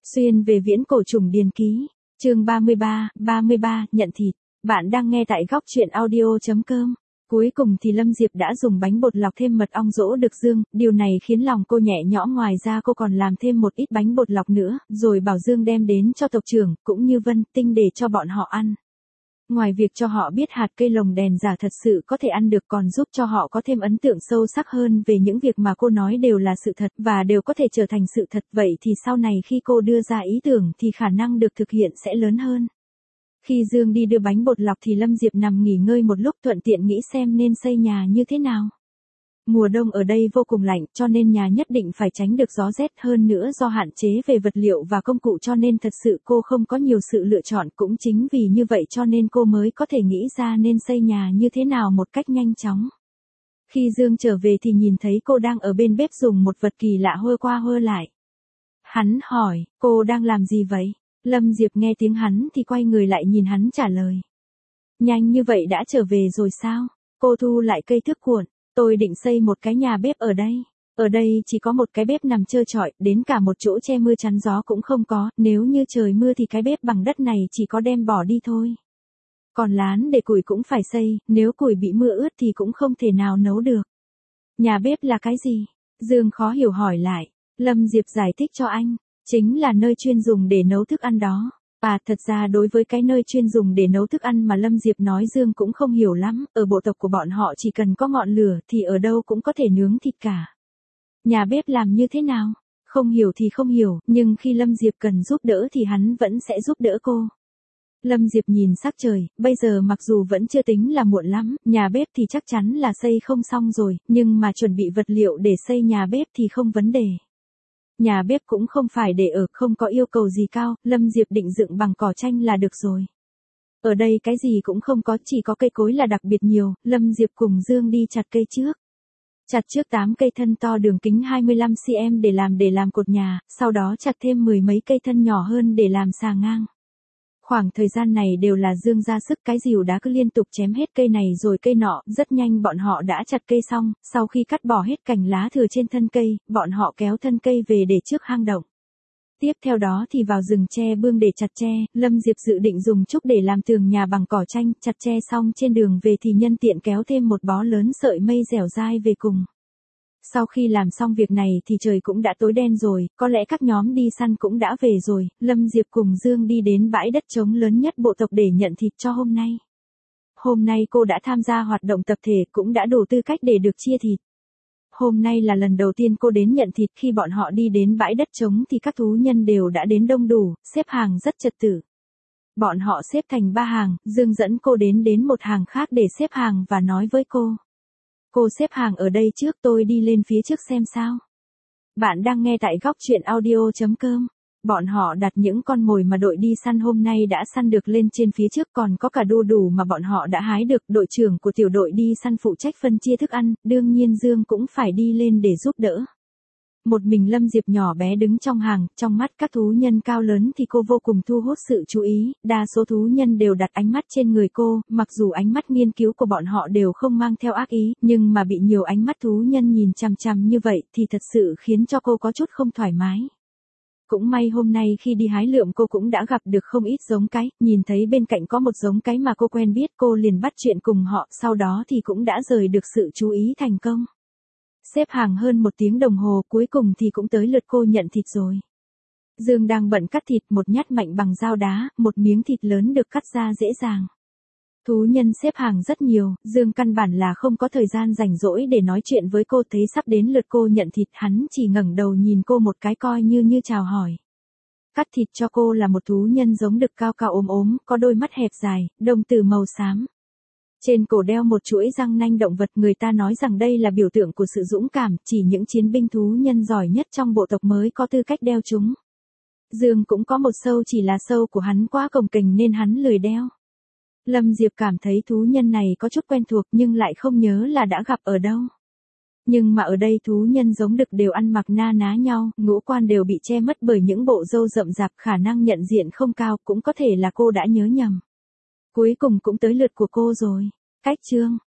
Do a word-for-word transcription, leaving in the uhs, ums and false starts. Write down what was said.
Xuyên về viễn cổ trùng điền ký, chương ba mươi ba, ba mươi ba, nhận thịt. Bạn đang nghe tại góc truyện audio.com. Cuối cùng thì Lâm Diệp đã dùng bánh bột lọc thêm mật ong dỗ được Dương, điều này khiến lòng cô nhẹ nhõm, ngoài ra cô còn làm thêm một ít bánh bột lọc nữa, rồi bảo Dương đem đến cho tộc trưởng, cũng như Vân Tinh để cho bọn họ ăn. Ngoài việc cho họ biết hạt cây lồng đèn giả thật sự có thể ăn được, còn giúp cho họ có thêm ấn tượng sâu sắc hơn về những việc mà cô nói đều là sự thật và đều có thể trở thành sự thật, vậy thì sau này khi cô đưa ra ý tưởng thì khả năng được thực hiện sẽ lớn hơn. Khi Dương đi đưa bánh bột lọc thì Lâm Diệp nằm nghỉ ngơi một lúc, thuận tiện nghĩ xem nên xây nhà như thế nào. Mùa đông ở đây vô cùng lạnh, cho nên nhà nhất định phải tránh được gió rét, hơn nữa do hạn chế về vật liệu và công cụ cho nên thật sự cô không có nhiều sự lựa chọn, cũng chính vì như vậy cho nên cô mới có thể nghĩ ra nên xây nhà như thế nào một cách nhanh chóng. Khi Dương trở về thì nhìn thấy cô đang ở bên bếp dùng một vật kỳ lạ hơ qua hơ lại. Hắn hỏi, cô đang làm gì vậy? Lâm Diệp nghe tiếng hắn thì quay người lại nhìn hắn trả lời. Nhanh như vậy đã trở về rồi sao? Cô thu lại cây thước cuộn. Tôi định xây một cái nhà bếp ở đây. Ở đây chỉ có một cái bếp nằm trơ trọi, đến cả một chỗ che mưa chắn gió cũng không có, nếu như trời mưa thì cái bếp bằng đất này chỉ có đem bỏ đi thôi. Còn lán để củi cũng phải xây, nếu củi bị mưa ướt thì cũng không thể nào nấu được. Nhà bếp là cái gì? Dương khó hiểu hỏi lại. Lâm Diệp giải thích cho anh, chính là nơi chuyên dùng để nấu thức ăn đó. À, thật ra đối với cái nơi chuyên dùng để nấu thức ăn mà Lâm Diệp nói Dương cũng không hiểu lắm, ở bộ tộc của bọn họ chỉ cần có ngọn lửa thì ở đâu cũng có thể nướng thịt cả. Nhà bếp làm như thế nào? Không hiểu thì không hiểu, nhưng khi Lâm Diệp cần giúp đỡ thì hắn vẫn sẽ giúp đỡ cô. Lâm Diệp nhìn sắc trời, bây giờ mặc dù vẫn chưa tính là muộn lắm, nhà bếp thì chắc chắn là xây không xong rồi, nhưng mà chuẩn bị vật liệu để xây nhà bếp thì không vấn đề. Nhà bếp cũng không phải để ở, không có yêu cầu gì cao, Lâm Diệp định dựng bằng cỏ tranh là được rồi. Ở đây cái gì cũng không có, chỉ có cây cối là đặc biệt nhiều, Lâm Diệp cùng Dương đi chặt cây trước. Chặt trước tám cây thân to đường kính hai mươi lăm xăng-ti-mét để làm để làm cột nhà, sau đó chặt thêm mười mấy cây thân nhỏ hơn để làm xà ngang. Khoảng thời gian này đều là Dương ra sức, cái rìu đá cứ liên tục chém hết cây này rồi cây nọ, rất nhanh bọn họ đã chặt cây xong, sau khi cắt bỏ hết cành lá thừa trên thân cây, bọn họ kéo thân cây về để trước hang động. Tiếp theo đó thì vào rừng tre bương để chặt tre, Lâm Diệp dự định dùng trúc để làm tường nhà bằng cỏ tranh, chặt tre xong trên đường về thì nhân tiện kéo thêm một bó lớn sợi mây dẻo dai về cùng. Sau khi làm xong việc này thì trời cũng đã tối đen rồi, có lẽ các nhóm đi săn cũng đã về rồi, Lâm Diệp cùng Dương đi đến bãi đất trống lớn nhất bộ tộc để nhận thịt cho hôm nay. Hôm nay cô đã tham gia hoạt động tập thể, cũng đã đủ tư cách để được chia thịt. Hôm nay là lần đầu tiên cô đến nhận thịt, khi bọn họ đi đến bãi đất trống thì các thú nhân đều đã đến đông đủ, xếp hàng rất trật tự. Bọn họ xếp thành ba hàng, Dương dẫn cô đến đến một hàng khác để xếp hàng và nói với cô. Cô xếp hàng ở đây trước, tôi đi lên phía trước xem sao. Bạn đang nghe tại góc truyện audio.com. Bọn họ đặt những con mồi mà đội đi săn hôm nay đã săn được lên trên phía trước, còn có cả đu đủ mà bọn họ đã hái được. Đội trưởng của tiểu đội đi săn phụ trách phân chia thức ăn, đương nhiên Dương cũng phải đi lên để giúp đỡ. Một mình Lâm Diệp nhỏ bé đứng trong hàng, trong mắt các thú nhân cao lớn thì cô vô cùng thu hút sự chú ý, đa số thú nhân đều đặt ánh mắt trên người cô, mặc dù ánh mắt nghiên cứu của bọn họ đều không mang theo ác ý, nhưng mà bị nhiều ánh mắt thú nhân nhìn chằm chằm như vậy thì thật sự khiến cho cô có chút không thoải mái. Cũng may hôm nay khi đi hái lượm cô cũng đã gặp được không ít giống cái, nhìn thấy bên cạnh có một giống cái mà cô quen biết, cô liền bắt chuyện cùng họ, sau đó thì cũng đã rời được sự chú ý thành công. Xếp hàng hơn một tiếng đồng hồ, cuối cùng thì cũng tới lượt cô nhận thịt rồi. Dương đang bận cắt thịt, một nhát mạnh bằng dao đá, một miếng thịt lớn được cắt ra dễ dàng. Thú nhân xếp hàng rất nhiều, Dương căn bản là không có thời gian rảnh rỗi để nói chuyện với cô, thấy sắp đến lượt cô nhận thịt, hắn chỉ ngẩng đầu nhìn cô một cái coi như như chào hỏi. Cắt thịt cho cô là một thú nhân giống đực cao cao ốm ốm, có đôi mắt hẹp dài, đồng tử màu xám. Trên cổ đeo một chuỗi răng nanh động vật, người ta nói rằng đây là biểu tượng của sự dũng cảm, chỉ những chiến binh thú nhân giỏi nhất trong bộ tộc mới có tư cách đeo chúng. Dương cũng có một sâu, chỉ là sâu của hắn quá cồng kềnh nên hắn lười đeo. Lâm Diệp cảm thấy thú nhân này có chút quen thuộc nhưng lại không nhớ là đã gặp ở đâu. Nhưng mà ở đây thú nhân giống đực đều ăn mặc na ná nhau, ngũ quan đều bị che mất bởi những bộ râu rậm rạp, khả năng nhận diện không cao, cũng có thể là cô đã nhớ nhầm. Cuối cùng cũng tới lượt của cô rồi. Cách chương